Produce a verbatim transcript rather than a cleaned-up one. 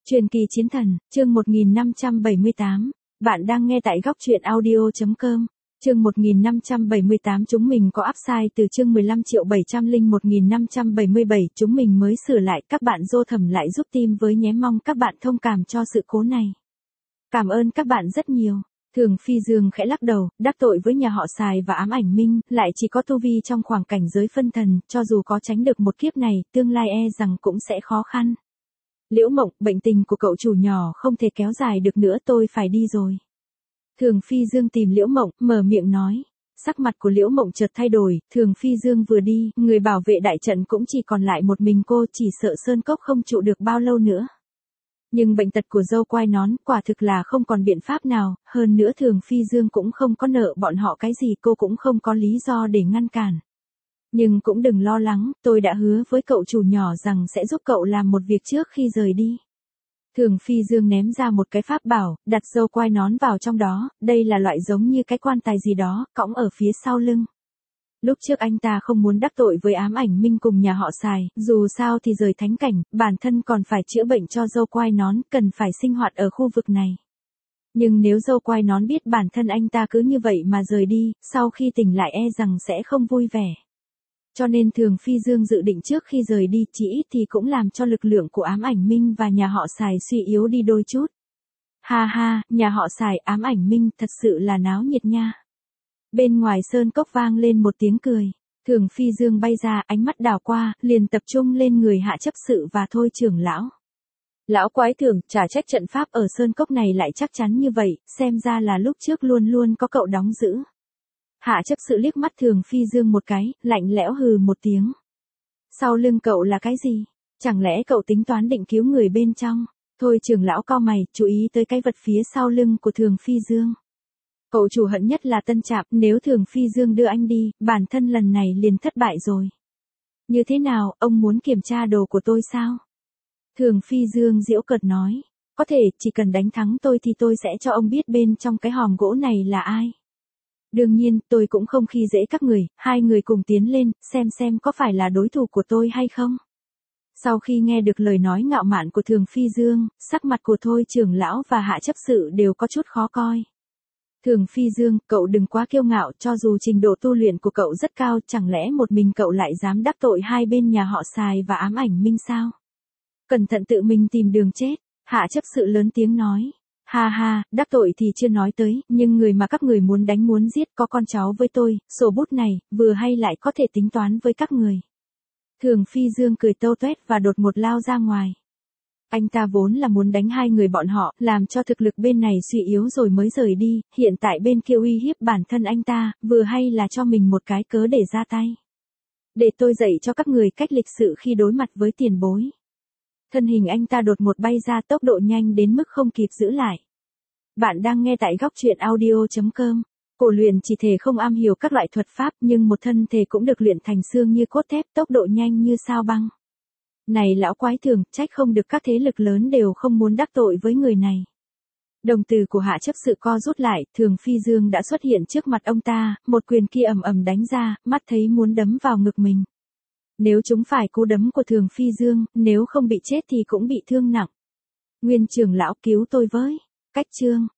Truyền kỳ chiến thần, chương một nghìn năm trăm bảy mươi tám. Bạn đang nghe tại góc truyện audio.com. Chương một nghìn năm trăm bảy mươi tám chúng mình có upside từ chương mười lăm triệu bảy trăm lẻ một nghìn năm trăm bảy mươi bảy chúng mình mới sửa lại các bạn dô thầm lại giúp team với nhé mong các bạn thông cảm cho sự cố này. Cảm ơn các bạn rất nhiều. Thường Phi Dương khẽ lắc đầu, đắc tội với nhà họ Sài và ám ảnh minh, lại chỉ có tu vi trong khoảng cảnh giới phân thần, cho dù có tránh được một kiếp này, tương lai e rằng cũng sẽ khó khăn. Liễu Mộng, bệnh tình của cậu chủ nhỏ không thể kéo dài được nữa tôi phải đi rồi. Thường Phi Dương tìm Liễu Mộng, mở miệng nói. Sắc mặt của Liễu Mộng chợt thay đổi, Thường Phi Dương vừa đi, người bảo vệ đại trận cũng chỉ còn lại một mình cô, chỉ sợ sơn cốc không trụ được bao lâu nữa. Nhưng bệnh tật của dâu quai nón quả thực là không còn biện pháp nào, hơn nữa Thường Phi Dương cũng không có nợ bọn họ cái gì, cô cũng không có lý do để ngăn cản. Nhưng cũng đừng lo lắng, tôi đã hứa với cậu chủ nhỏ rằng sẽ giúp cậu làm một việc trước khi rời đi. Thường Phi Dương ném ra một cái pháp bảo, đặt dâu quai nón vào trong đó, đây là loại giống như cái quan tài gì đó, cõng ở phía sau lưng. Lúc trước anh ta không muốn đắc tội với ám ảnh minh cùng nhà họ Sài, dù sao thì rời thánh cảnh, bản thân còn phải chữa bệnh cho dâu quai nón, cần phải sinh hoạt ở khu vực này. Nhưng nếu dâu quai nón biết bản thân anh ta cứ như vậy mà rời đi, sau khi tỉnh lại e rằng sẽ không vui vẻ. Cho nên Thường Phi Dương dự định trước khi rời đi chỉ ít thì cũng làm cho lực lượng của ám ảnh minh và nhà họ Sài suy yếu đi đôi chút. Ha ha, nhà họ Sài ám ảnh minh thật sự là náo nhiệt nha. Bên ngoài sơn cốc vang lên một tiếng cười. Thường Phi Dương bay ra, ánh mắt đảo qua, liền tập trung lên người Hạ Chấp Sự và Thôi trưởng lão. Lão quái Thường, chả trách trận pháp ở sơn cốc này lại chắc chắn như vậy, xem ra là lúc trước luôn luôn có cậu đóng giữ. Hạ Chấp Sự liếc mắt Thường Phi Dương một cái, lạnh lẽo hừ một tiếng. Sau lưng cậu là cái gì? Chẳng lẽ cậu tính toán định cứu người bên trong? Thôi trưởng lão cau mày, chú ý tới cái vật phía sau lưng của Thường Phi Dương. Cậu chủ hận nhất là Tân Trạm, nếu Thường Phi Dương đưa anh đi, bản thân lần này liền thất bại rồi. Như thế nào, ông muốn kiểm tra đồ của tôi sao? Thường Phi Dương giễu cợt nói, có thể, chỉ cần đánh thắng tôi thì tôi sẽ cho ông biết bên trong cái hòm gỗ này là ai. Đương nhiên, tôi cũng không khi dễ các người, hai người cùng tiến lên, xem xem có phải là đối thủ của tôi hay không. Sau khi nghe được lời nói ngạo mạn của Thường Phi Dương, sắc mặt của Thôi trưởng lão và Hạ Chấp Sự đều có chút khó coi. Thường Phi Dương, cậu đừng quá kiêu ngạo, cho dù trình độ tu luyện của cậu rất cao, chẳng lẽ một mình cậu lại dám đắc tội hai bên nhà họ Sài và ám ảnh minh sao? Cẩn thận tự mình tìm đường chết, Hạ Chấp Sự lớn tiếng nói. Ha ha, đắc tội thì chưa nói tới, nhưng người mà các người muốn đánh muốn giết có con cháu với tôi, sổ bút này, vừa hay lại có thể tính toán với các người. Thường Phi Dương cười tâu tuét và đột một lao ra ngoài. Anh ta vốn là muốn đánh hai người bọn họ, làm cho thực lực bên này suy yếu rồi mới rời đi, hiện tại bên kia uy hiếp bản thân anh ta, vừa hay là cho mình một cái cớ để ra tay. Để tôi dạy cho các người cách lịch sự khi đối mặt với tiền bối. Thân hình anh ta đột một bay ra tốc độ nhanh đến mức không kịp giữ lại. Bạn đang nghe tại góc truyện audio.com. Cổ luyện chỉ thể không am hiểu các loại thuật pháp nhưng một thân thể cũng được luyện thành xương như cốt thép, tốc độ nhanh như sao băng. Này lão quái Thường, trách không được các thế lực lớn đều không muốn đắc tội với người này. Đồng tử của Hạ Chấp Sự co rút lại, Thường Phi Dương đã xuất hiện trước mặt ông ta, một quyền kia ầm ầm đánh ra, mắt thấy muốn đấm vào ngực mình. Nếu chúng phải cú đấm của Thường Phi Dương, nếu không bị chết thì cũng bị thương nặng. Nguyên trưởng lão cứu tôi với. Cách chương.